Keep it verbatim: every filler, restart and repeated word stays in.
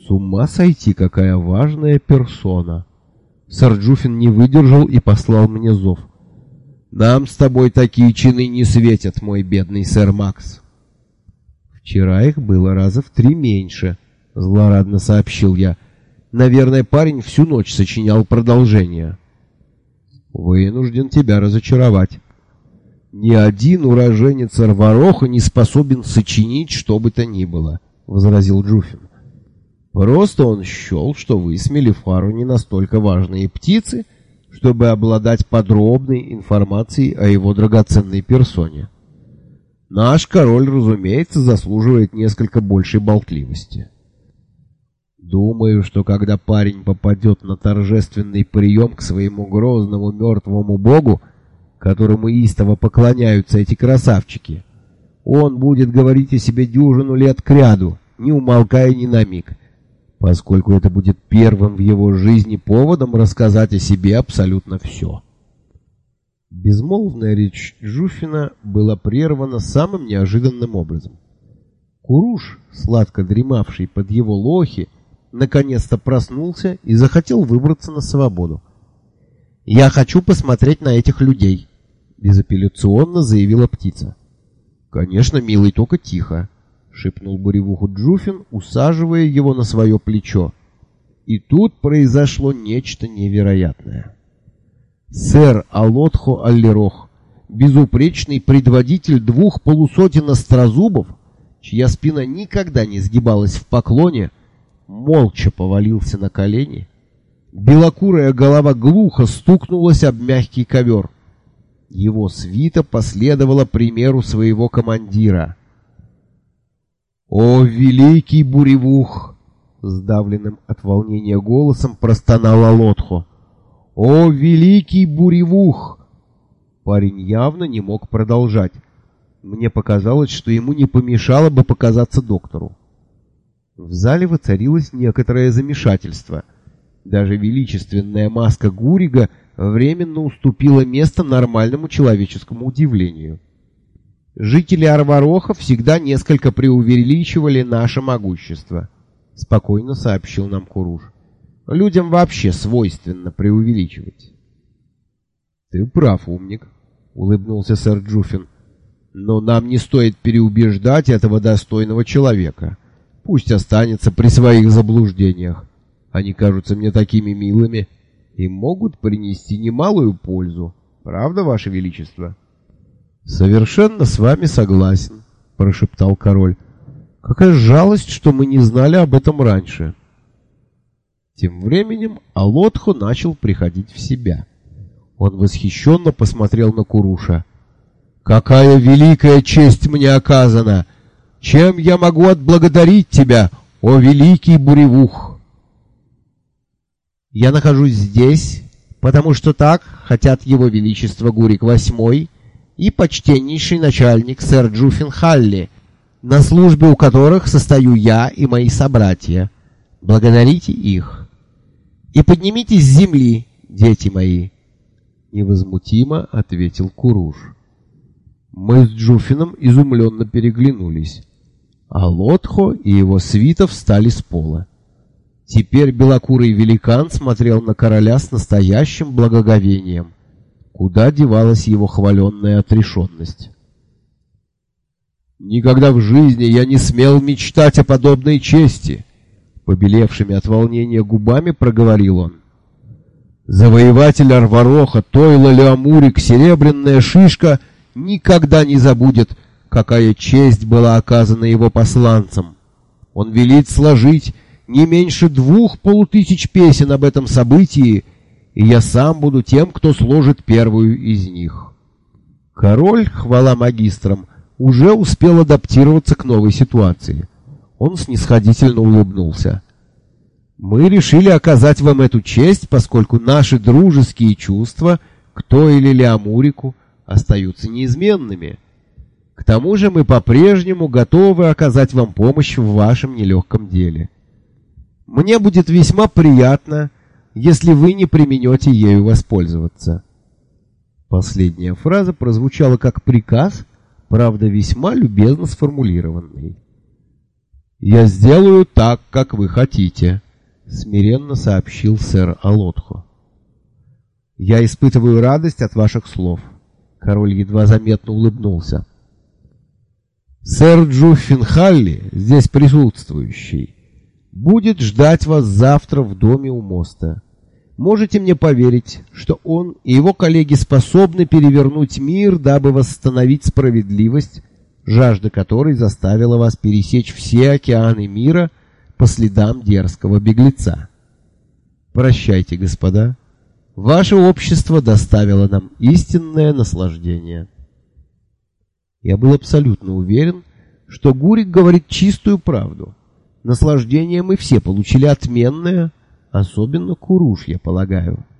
С ума сойти, какая важная персона. Сэр Джуффин не выдержал и послал мне зов. Нам с тобой такие чины не светят, мой бедный сэр Макс. Вчера их было раза в три меньше, злорадно сообщил я. Наверное, парень всю ночь сочинял продолжение. Вынужден тебя разочаровать. Ни один уроженец Арвароха не способен сочинить что бы то ни было, возразил Джуффин. Просто он счел, что вы с Мелифару не настолько важные птицы, чтобы обладать подробной информацией о его драгоценной персоне. Наш король, разумеется, заслуживает несколько большей болтливости. Думаю, что когда парень попадет на торжественный прием к своему грозному мертвому богу, которому истово поклоняются эти красавчики, он будет говорить о себе дюжину лет кряду, не умолкая ни на миг, поскольку это будет первым в его жизни поводом рассказать о себе абсолютно все. Безмолвная речь Джуффина была прервана самым неожиданным образом. Куруш, сладко дремавший под его лохи, наконец-то проснулся и захотел выбраться на свободу. «Я хочу посмотреть на этих людей», — безапелляционно заявила птица. «Конечно, милый, только тихо», — шепнул Буревуху Джуффин, усаживая его на свое плечо. И тут произошло нечто невероятное. Сэр Алотхо Аллерох, безупречный предводитель двух полусотен острозубов, чья спина никогда не сгибалась в поклоне, молча повалился на колени. Белокурая голова глухо стукнулась об мягкий ковер. Его свита последовала примеру своего командира. «О, великий Буревух!» — сдавленным от волнения голосом простонал Алотхо. «О, великий Буревух!» Парень явно не мог продолжать. Мне показалось, что ему не помешало бы показаться доктору. В зале воцарилось некоторое замешательство. Даже величественная маска Гурига временно уступила место нормальному человеческому удивлению. «Жители Арвароха всегда несколько преувеличивали наше могущество», — спокойно сообщил нам Куруш. «Людям вообще свойственно преувеличивать». «Ты прав, умник», — улыбнулся сэр Джуффин. «Но нам не стоит переубеждать этого достойного человека. Пусть останется при своих заблуждениях. Они кажутся мне такими милыми и могут принести немалую пользу. Правда, Ваше Величество?» «Совершенно с вами согласен», — прошептал король. «Какая жалость, что мы не знали об этом раньше». Тем временем Алотхо начал приходить в себя. Он восхищенно посмотрел на Куруша. «Какая великая честь мне оказана! Чем я могу отблагодарить тебя, о великий Буревух?» «Я нахожусь здесь, потому что так хотят его величество Гурик восьмой и почтеннейший начальник сэр Джуффин Халли, на службе у которых состою я и мои собратья. Благодарите их. И поднимитесь с земли, дети мои», — невозмутимо ответил Куруш. Мы с Джуффином изумленно переглянулись. Алотхо и его свита встали с пола. Теперь белокурый великан смотрел на короля с настоящим благоговением. Куда девалась его хваленная отрешенность? «Никогда в жизни я не смел мечтать о подобной чести», — побелевшими от волнения губами проговорил он. «Завоеватель Арвароха, Тойла Леамурик, Серебряная Шишка, никогда не забудет, какая честь была оказана его посланцам. Он велит сложить не меньше двух полутысяч песен об этом событии, и я сам буду тем, кто сложит первую из них». Король, хвала магистрам, уже успел адаптироваться к новой ситуации. Он снисходительно улыбнулся. «Мы решили оказать вам эту честь, поскольку наши дружеские чувства к Тойле Леамурику остаются неизменными. К тому же мы по-прежнему готовы оказать вам помощь в вашем нелегком деле. Мне будет весьма приятно, если вы не преминете ею воспользоваться». Последняя фраза прозвучала как приказ, правда, весьма любезно сформулированный. «Я сделаю так, как вы хотите», — смиренно сообщил сэр Алотхо. «Я испытываю радость от ваших слов». Король едва заметно улыбнулся. «Сэр Джуффин Халли, здесь присутствующий, будет ждать вас завтра в доме у моста. Можете мне поверить, что он и его коллеги способны перевернуть мир, дабы восстановить справедливость, жажда которой заставила вас пересечь все океаны мира по следам дерзкого беглеца. Прощайте, господа. Ваше общество доставило нам истинное наслаждение». Я был абсолютно уверен, что Гурик говорит чистую правду. Наслаждение мы все получили отменное, особенно Куруш, я полагаю.